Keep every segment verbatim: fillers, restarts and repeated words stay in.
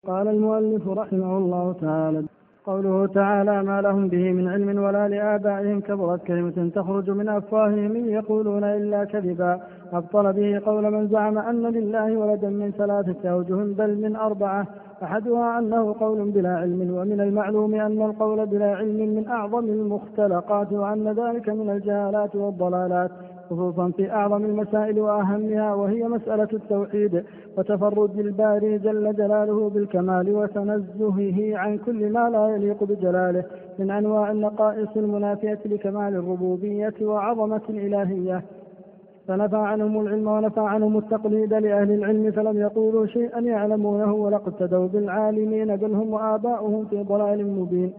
قال المؤلف رحمه الله تعالى: قوله تعالى: ما لهم به من علم ولا لآبائهم كبرت كلمة تخرج من أفواههم إن يقولون إلا كذبا. أبطل به قول من زعم أن لله ولدا من ثلاثة أوجه بل من أربعة، أحدها أنه قول بلا علم، ومن المعلوم أن القول بلا علم من أعظم المختلقات، وأن ذلك من الجهالات والضلالات، خصوصا في أعظم المسائل وأهمها، وهي مسألة التوحيد وتفرد الباري جل جلاله بالكمال وتنزهه عن كل ما لا يليق بجلاله من أنواع النقائص المنافية لكمال الربوبية وعظمة الإلهية. فنفى عنهم العلم ونفى عنهم التقليد لأهل العلم، فلم يقولوا شيئا يعلمونه ولا اقتدوا بالعالمين، بل هم وآباؤهم في ضلال مبين.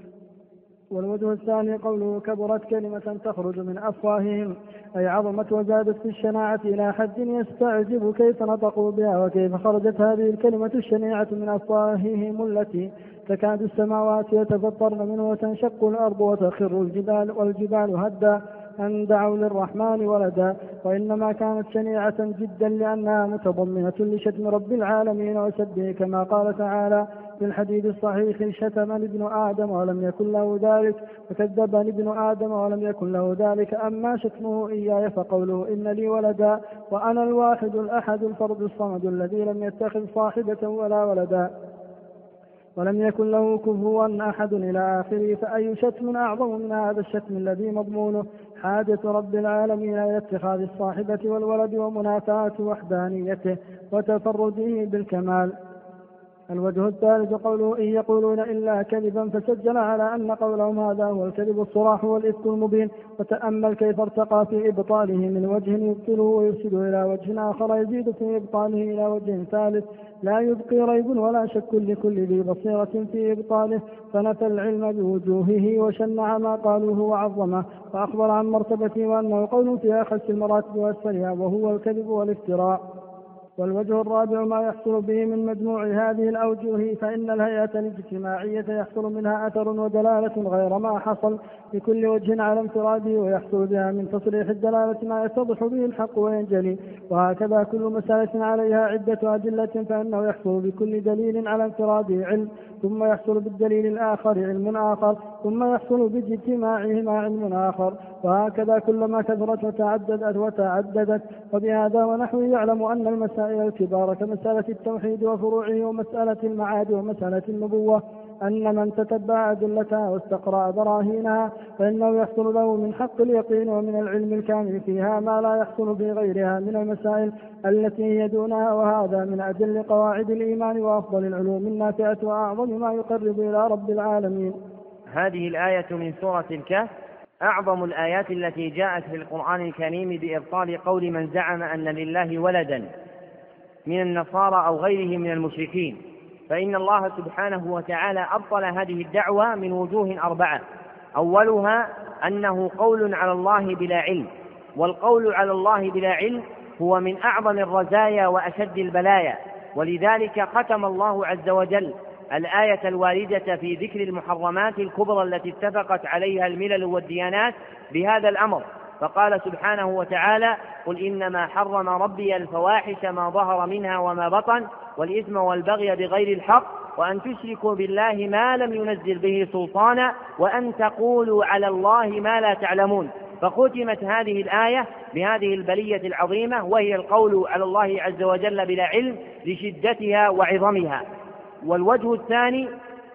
والوجه الثاني قوله: كبرت كلمة تخرج من أفواههم، أي عظمت وزادت في الشناعة إلى حد يستعجب كيف نطقوا بها وكيف خرجت هذه الكلمة الشنيعة من أفواههم التي تكاد السماوات يتفطرن منه وتنشق الأرض وتخر الجبال والجبال هدا أن دعوا للرحمن ولدا. وإنما كانت شنيعة جدا لأنها متضمنة لشتم رب العالمين وسبه، كما قال تعالى في الحديث الصحيح: شتمني ابن آدم ولم يكن له ذلك، وكذبني ابن آدم ولم يكن له ذلك. أما شتمه إياي فقوله: إن لي ولدا وأنا الواحد الأحد الفرد الصمد الذي لم يتخذ صاحبة ولا ولدا ولم يكن له كفوا أحد إلى آخره. فأي شتم أعظم من هذا الشتم الذي مضمونه حاجة رب العالمين إلى اتخاذ الصاحبة والولد ومنافاة وحدانيته وتفرده بالكمال. الوجه الثالث قوله: إن يقولون إلا كذبا، فسجل على أن قولهم هذا هو الكذب الصراح والإفك المبين. وتأمل كيف ارتقى في إبطاله من وجه يبطله ويرشد إلى وجه آخر يزيد في إبطاله إلى وجه ثالث لا يبقي ريب ولا شك لكل ذي بصيرة في إبطاله. فنفى العلم بوجوهه وشنع ما قالوه وعظمه، وأخبر عن مرتبته وأنه قول في أخس المراتب وأسفلها، وهو الكذب والافتراء. والوجه الرابع ما يحصل به من مجموع هذه الأوجه، فإن الهيئة الاجتماعية يحصل منها أثر ودلالة غير ما حصل بكل وجه على انفراده، ويحصل بها من تصريح الدلالة ما يتضح به الحق وينجلي. وهكذا كل مسألة عليها عدة أدلة، فإنه يحصل بكل دليل على انفراده علم، ثم يحصل بالدليل الآخر علم آخر، ثم يحصل باجتماعهما علم آخر. وهكذا كلما كثرت وتعددت وتعددت. وبهذا ونحوه يعلم أن المسائل الكبار كمسألة التوحيد وفروعه ومسألة المعاد ومسألة النبوة، أن من تتبع أدلتها واستقرأ براهينها فإنه يحصل له من حق اليقين ومن العلم الكامل فيها ما لا يحصل في غيرها من المسائل التي هي دونها. وهذا من أجل قواعد الإيمان وأفضل العلوم النافعة وأعظم ما يقرب إلى رب العالمين. هذه الآية من سورة الكهف أعظم الآيات التي جاءت في القرآن الكريم بإبطال قول من زعم أن لله ولدا من النصارى أو غيره من المشركين. فإن الله سبحانه وتعالى أبطل هذه الدعوة من وجوه أربعة. أولها أنه قول على الله بلا علم، والقول على الله بلا علم هو من أعظم الرزايا وأشد البلايا، ولذلك ختم الله عز وجل الآية الواردة في ذكر المحرمات الكبرى التي اتفقت عليها الملل والديانات بهذا الأمر، فقال سبحانه وتعالى: قل إنما حرم ربي الفواحش ما ظهر منها وما بطن والإثم والبغي بغير الحق وأن تشركوا بالله ما لم ينزل به سلطانا وأن تقولوا على الله ما لا تعلمون. فختمت هذه الآية بهذه البلية العظيمة، وهي القول على الله عز وجل بلا علم لشدتها وعظمها. والوجه الثاني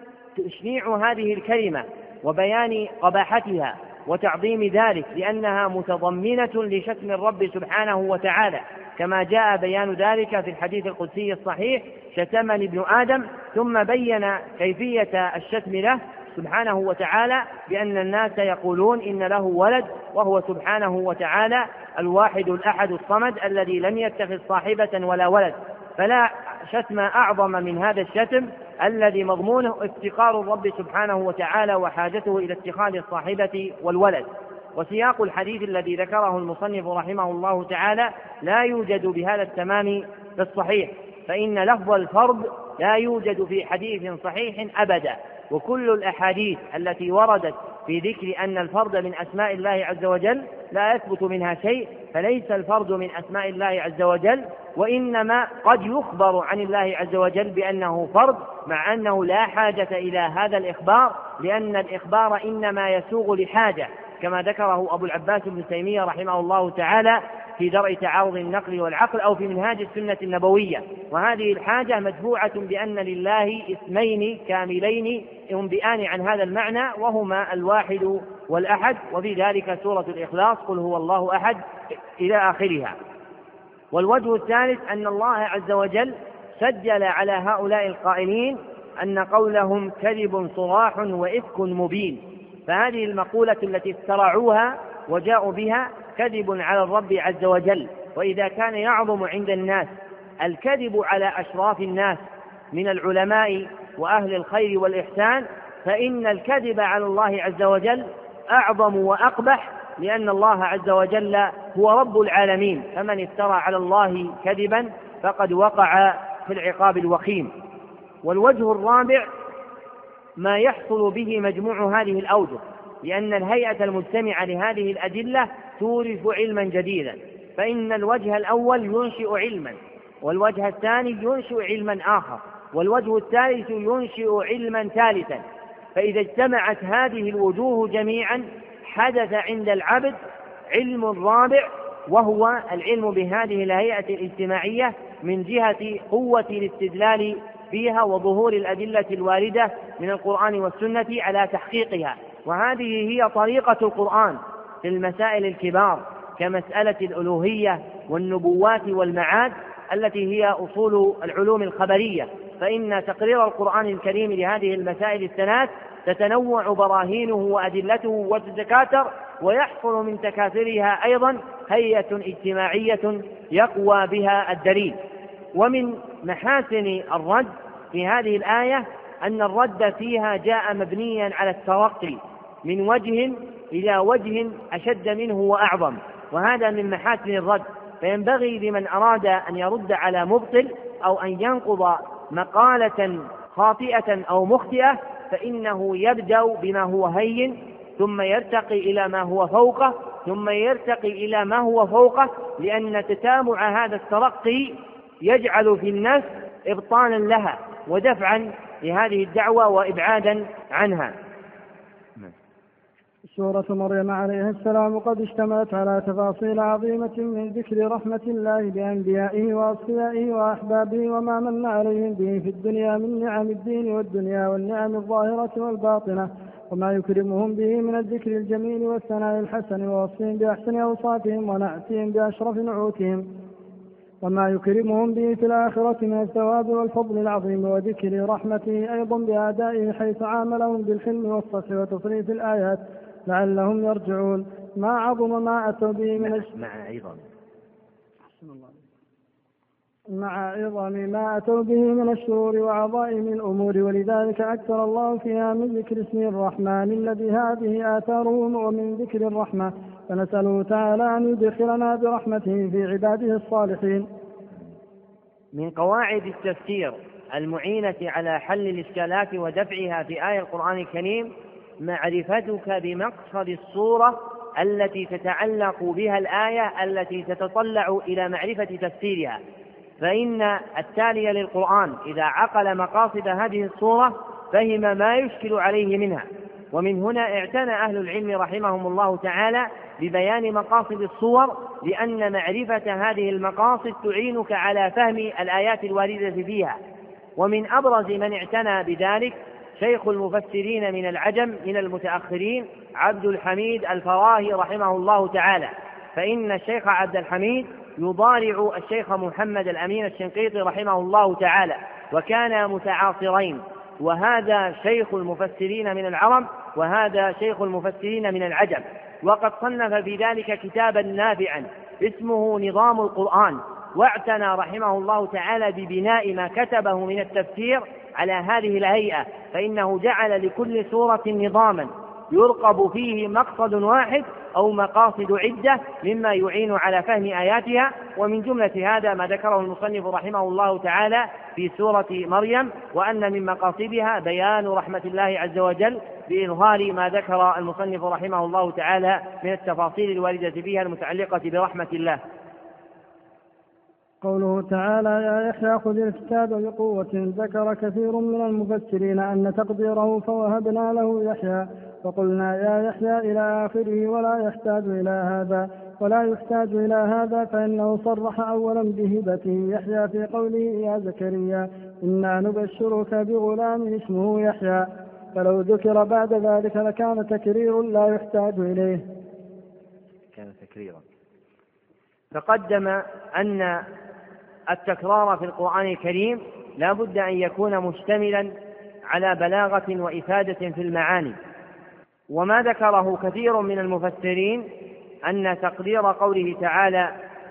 تشنيع هذه الكلمة وبيان قباحتها وتعظيم ذلك، لأنها متضمنة لشتم الرب سبحانه وتعالى، كما جاء بيان ذلك في الحديث القدسي الصحيح: شتمني ابن آدم، ثم بين كيفية الشتم له سبحانه وتعالى بأن الناس يقولون إن له ولد، وهو سبحانه وتعالى الواحد الأحد الصمد الذي لم يتخذ صاحبة ولا ولد. فلا شتم أعظم من هذا الشتم الذي مضمونه افتقار الرب سبحانه وتعالى وحاجته إلى اتخاذ الصاحبة والولد. وسياق الحديث الذي ذكره المصنف رحمه الله تعالى لا يوجد بهذا التمام في الصحيح، فإن لفظ الفرد لا يوجد في حديث صحيح أبدا، وكل الأحاديث التي وردت في ذكر أن الفرد من أسماء الله عز وجل لا يثبت منها شيء، فليس الفرد من أسماء الله عز وجل، وإنما قد يخبر عن الله عز وجل بأنه فرد، مع أنه لا حاجة إلى هذا الإخبار، لأن الإخبار إنما يسوغ لحاجة، كما ذكره أبو العباس بن تيمية رحمه الله تعالى في درء تعارض النقل والعقل، أو في منهاج السنة النبوية. وهذه الحاجة مدفوعة بأن لله اسمين كاملين ينبئان عن هذا المعنى، وهما الواحد والأحد، وفي ذلك سورة الإخلاص قل هو الله أحد إلى آخرها. والوجه الثالث أن الله عز وجل سجل على هؤلاء القائلين أن قولهم كذب صراح وإفك مبين، فهذه المقولة التي اخترعوها وجاءوا بها كذب على الرب عز وجل. وإذا كان يعظم عند الناس الكذب على أشراف الناس من العلماء وأهل الخير والإحسان، فإن الكذب على الله عز وجل أعظم وأقبح، لأن الله عز وجل هو رب العالمين، فمن افترى على الله كذبا فقد وقع في العقاب الوخيم. والوجه الرابع ما يحصل به مجموع هذه الأوجه، لأن الهيئة المجتمعة لهذه الأدلة تورث علما جديدا، فإن الوجه الأول ينشئ علما، والوجه الثاني ينشئ علما آخر، والوجه الثالث ينشئ علما ثالثا. فإذا اجتمعت هذه الوجوه جميعا حدث عند العبد علم رابع، وهو العلم بهذه الهيئة الاجتماعية من جهة قوة الاستدلال فيها وظهور الأدلة الواردة من القرآن والسنة على تحقيقها. وهذه هي طريقة القرآن في المسائل الكبار كمسألة الألوهية والنبوات والمعاد، التي هي أصول العلوم الخبرية، فإن تقرير القرآن الكريم لهذه المسائل الثلاث تتنوع براهينه وأدلته وتتكاثر، ويحصل من تكاثرها أيضا هيئة اجتماعية يقوى بها الدليل. ومن محاسن الرد في هذه الآية أن الرد فيها جاء مبنيا على الترقي من وجه إلى وجه أشد منه وأعظم، وهذا من محاسن الرد. فينبغي لمن أراد أن يرد على مبطل أو أن ينقض مقالة خاطئة أو مخطئة، فإنه يبدأ بما هو هين، ثم يرتقي إلى ما هو فوقه، ثم يرتقي إلى ما هو فوقه، لأن تتابع هذا الترقي يجعل في النفس إبطالا لها ودفعا لهذه الدعوة وإبعادا عنها. سورة مريم عليه السلام قد اشتملت على تفاصيل عظيمة من ذكر رحمة الله بأنبيائه وأصفيائه وأحبابه وما من عليهم به في الدنيا من نعم الدين والدنيا والنعم الظاهرة والباطنة، وما يكرمهم به من الذكر الجميل والثناء الحسن ووصفهم بأحسن أوصافهم ونعتهم بأشرف نعوتهم، وما يكرمهم به في الآخرة من الثواب والفضل العظيم، وذكر رحمته أيضا بأدائه حيث عاملهم بالحلم والصفح وتصريف الآيات لعلهم يرجعون، ما عظم ما أتوا به من الش... مع عظم مع عظم ما أتوا به من الشرور وعظائم الأمور، ولذلك أكثر الله فيها من ذكر اسم الرحمن الذي هذه آثاره ومن ذكر الرحمة، فنسأله تعالى أن يدخلنا برحمته في عباده الصالحين. من قواعد التفسير المعينة على حل الإشكالات ودفعها في آية القرآن الكريم معرفتك بمقصد الصورة التي تتعلق بها الآية التي تتطلع إلى معرفة تفسيرها، فإن التالي للقرآن إذا عقل مقاصد هذه الصورة فهم ما يشكل عليه منها. ومن هنا اعتنى أهل العلم رحمهم الله تعالى ببيان مقاصد الصور، لأن معرفة هذه المقاصد تعينك على فهم الآيات الواردة فيها. ومن أبرز من اعتنى بذلك شيخ المفسرين من العجم من المتأخرين عبد الحميد الفراهي رحمه الله تعالى، فإن الشيخ عبد الحميد يضارع الشيخ محمد الأمين الشنقيطي رحمه الله تعالى، وكانا متعاصرين، وهذا شيخ المفسرين من العرب وهذا شيخ المفسرين من العجم، وقد صنف في ذلك كتابا نافعا اسمه نظام القرآن، واعتنى رحمه الله تعالى ببناء ما كتبه من التفسير على هذه الهيئة، فإنه جعل لكل سورة نظاما يرقب فيه مقصد واحد أو مقاصد عدة مما يعين على فهم آياتها. ومن جملة هذا ما ذكره المصنف رحمه الله تعالى في سورة مريم، وأن من مقاصدها بيان رحمة الله عز وجل بإظهار ما ذكر المصنف رحمه الله تعالى من التفاصيل الواردة فيها المتعلقة برحمة الله. قوله تعالى يا يحيى خذ الكتاب بقوة، ذكر كثير من المفسرين أن تقديره فوهبنا له يحيى، فقلنا يا يحيى إلى آخره ولا يحتاج إلى هذا ولا يحتاج إلى هذا فإنه صرح أولا بهبته يحيى في قوله يا زكريا إنا نبشرك بغلام اسمه يحيى، فلو ذكر بعد ذلك لكان تكرير لا يحتاج إليه. كان تكريرا. تقدم أن التكرار في القرآن الكريم لا بد أن يكون مشتملا على بلاغة وإفادة في المعاني، وما ذكره كثير من المفسرين أن تقدير قوله تعالى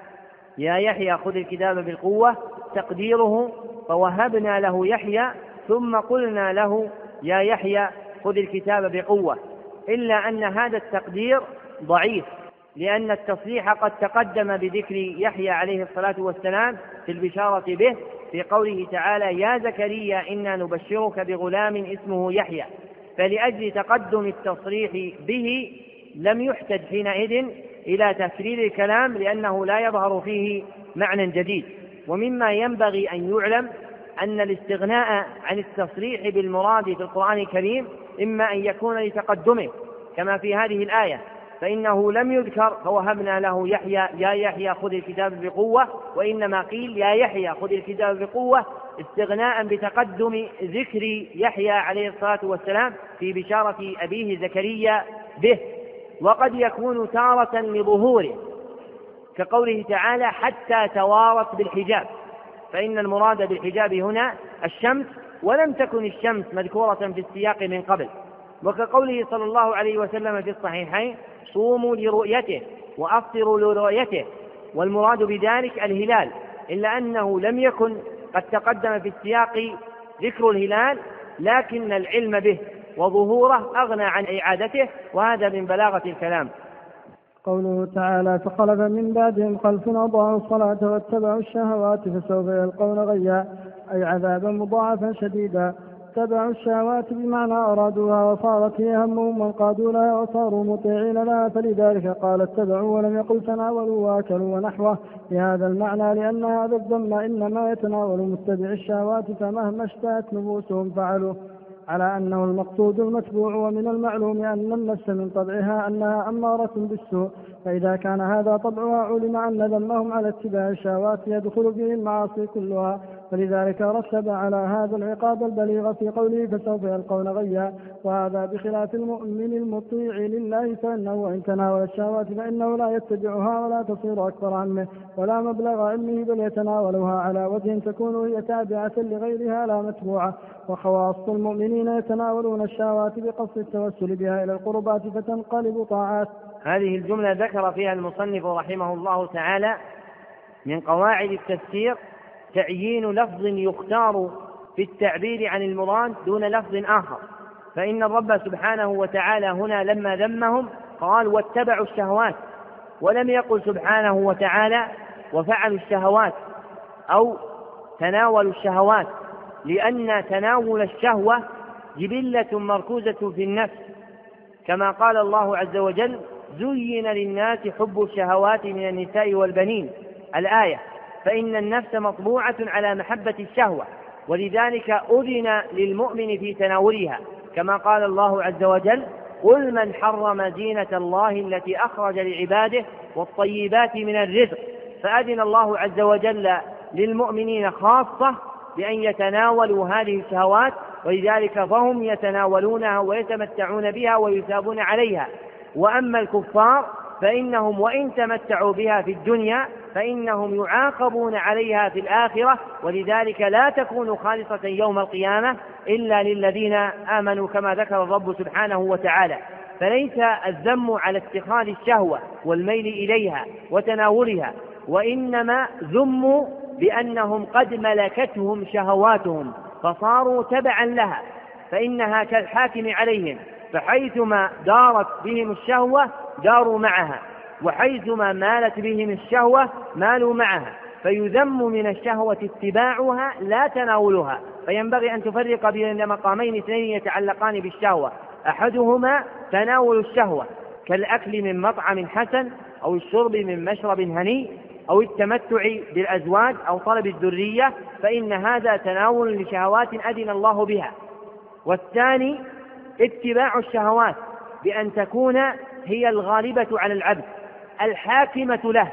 يا يحيى خذ الكتاب بالقوة تقديره فوهبنا له يحيى ثم قلنا له يا يحيى خذ الكتاب بقوة، إلا أن هذا التقدير ضعيف، لأن التصريح قد تقدم بذكر يحيى عليه الصلاة والسلام في البشارة به في قوله تعالى يا زكريا إنا نبشرك بغلام اسمه يحيى، فلأجل تقدم التصريح به لم يحتج حينئذ إلى تكرير الكلام، لأنه لا يظهر فيه معنى جديد. ومما ينبغي أن يعلم أن الاستغناء عن التصريح بالمراد في القرآن الكريم إما أن يكون لتقدمه كما في هذه الآية، فإنه لم يذكر فوهبنا له يحيى يا يحيى خذ الكتاب بقوة، وإنما قيل يا يحيى خذ الكتاب بقوة استغناء بتقدم ذكر يحيى عليه الصلاة والسلام في بشارة أبيه زكريا به. وقد يكون تارة لظهوره كقوله تعالى حتى توارت بالحجاب، فإن المراد بالحجاب هنا الشمس، ولم تكن الشمس مذكورة في السياق من قبل. وكقوله صلى الله عليه وسلم في الصحيحين صوموا لرؤيته وأفطروا لرؤيته، والمراد بذلك الهلال، إلا أنه لم يكن قد تقدم في السياق ذكر الهلال، لكن العلم به وظهوره أغنى عن إعادته، وهذا من بلاغة الكلام. قوله تعالى فخلف من بعدهم خلف أضاعوا الصلاة واتبعوا الشهوات فسوف يلقون غيا، أي عذابا مضاعفا شديدا. اتبعوا الشهوات بمعنى أرادوها وصارت هي همهم وانقادوا لها وصاروا مطيعين لها، فلذلك قال اتبعوا ولم يقل تناولوا وأكلوا ونحوه بهذا المعنى، لأن هذا الذم إنما يتناول متبع الشهوات، فمهما اشتهت نفوسهم فعلوا، على أنه المقصود المتبوع. ومن المعلوم أن النفس من طبعها أنها أمارة بالسوء، فإذا كان هذا طبعها علم أن ذمهم على اتباع الشهوات يدخل به المعاصي كلها، فلذلك رتب على هذا العقاب البليغ في قوله فسوف يلقون غيا، وهذا بخلاف المؤمن المطيع لله، فإنه وإن تناول الشهوات فإنه لا يتبعها ولا تصير أكثر عنه ولا مبلغ علمه، بل يتناولها على وجه تكون هي تابعة لغيرها لا متبوعة. وخواص المؤمنين يتناولون الشهوات بقصد التوسل بها إلى القربات فتنقلب طاعات. هذه الجملة ذكر فيها المصنف رحمه الله تعالى من قواعد التفسير تعيين لفظ يختار في التعبير عن المراد دون لفظ آخر، فإن الرب سبحانه وتعالى هنا لما ذمهم قال واتبعوا الشهوات، ولم يقل سبحانه وتعالى وفعلوا الشهوات أو تناولوا الشهوات، لأن تناول الشهوة جبلة مركوزة في النفس، كما قال الله عز وجل زين للناس حب الشهوات من النساء والبنين الآية، فإن النفس مطبوعة على محبة الشهوة، ولذلك أذن للمؤمن في تناولها، كما قال الله عز وجل قل من حرم زينة الله التي أخرج لعباده والطيبات من الرزق، فأذن الله عز وجل للمؤمنين خاصة بأن يتناولوا هذه الشهوات، ولذلك فهم يتناولونها ويتمتعون بها ويثابون عليها. وأما الكفار فإنهم وإن تمتعوا بها في الدنيا فإنهم يعاقبون عليها في الآخرة، ولذلك لا تكون خالصة يوم القيامة إلا للذين آمنوا كما ذكر الرب سبحانه وتعالى. فليس الذم على اتخاذ الشهوة والميل إليها وتناولها، وإنما ذموا بأنهم قد ملكتهم شهواتهم فصاروا تبعا لها، فإنها كالحاكم عليهم، فحيثما دارت بهم الشهوة داروا معها، وحيثما مالت بهم الشهوة مالوا معها، فيذم من الشهوة اتباعها لا تناولها. فينبغي أن تفرق بين مقامين اثنين يتعلقان بالشهوة: أحدهما تناول الشهوة كالأكل من مطعم حسن، أو الشرب من مشرب هنيء، أو التمتع بالأزواج، أو طلب الذرية، فإن هذا تناول لشهوات أذن الله بها. والثاني اتباع الشهوات بأن تكون هي الغالبة على العبد الحاكمة له،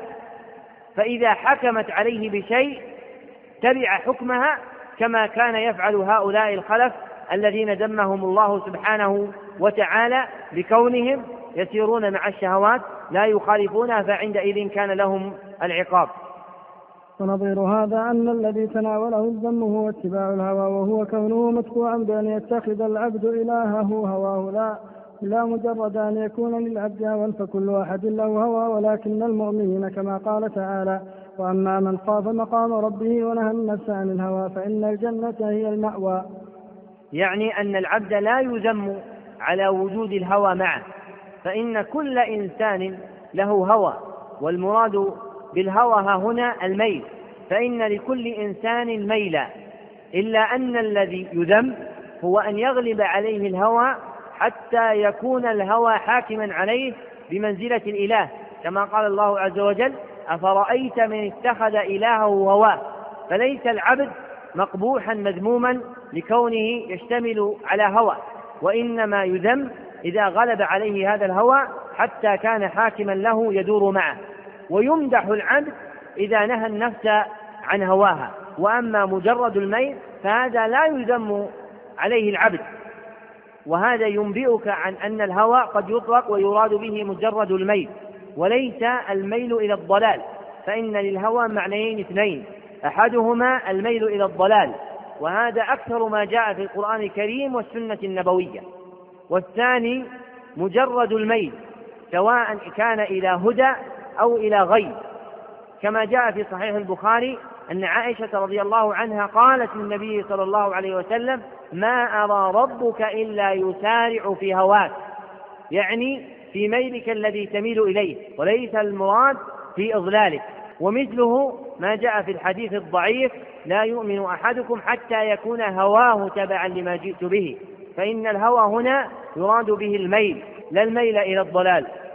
فإذا حكمت عليه بشيء تبع حكمها، كما كان يفعل هؤلاء الخلف الذين ذمهم الله سبحانه وتعالى بكونهم يسيرون مع الشهوات لا يخالفونها، فعندئذ كان لهم العقاب. ونظير هذا أن الذي تناوله الذم هو اتباع الهوى، وهو كونه مدفوعا بأن يتخذ العبد إلهه هواه، لا لا مجرد أن يكون للعبد هوى، فكل أحد له هوى، ولكن المؤمنين كما قال تعالى: وأما من خاف مقام ربه ونهى النفس عن الهوى فإن الجنة هي المأوى. يعني أن العبد لا يذم على وجود الهوى معه، فإن كل إنسان له هوى، والمراد بالهوى ها هنا الميل، فإن لكل إنسان ميلا، إلا أن الذي يذم هو أن يغلب عليه الهوى حتى يكون الهوى حاكما عليه بمنزلة الإله، كما قال الله عز وجل: أفرأيت من اتخذ إلهه هواه. فليس العبد مقبوحا مذموما لكونه يشتمل على هوى، وإنما يذم إذا غلب عليه هذا الهوى حتى كان حاكما له يدور معه. ويمدح العبد إذا نهى النفس عن هواها، وأما مجرد الميل فهذا لا يذم عليه العبد. وهذا ينبئك عن أن الهوى قد يطلق ويراد به مجرد الميل، وليس الميل إلى الضلال، فإن للهوى معنيين اثنين: أحدهما الميل إلى الضلال، وهذا أكثر ما جاء في القرآن الكريم والسنة النبوية، والثاني مجرد الميل، سواء كان إلى هدى أو إلى غي، كما جاء في صحيح البخاري أن عائشة رضي الله عنها قالت للنبي صلى الله عليه وسلم: ما أرى ربك إلا يسارع في هواك، يعني في ميلك الذي تميل إليه، وليس المراد في إضلالك. ومثله ما جاء في الحديث الضعيف: لا يؤمن أحدكم حتى يكون هواه تبعا لما جئت به، فإن الهوى هنا يراد به الميل لا الميل إلى الضلال.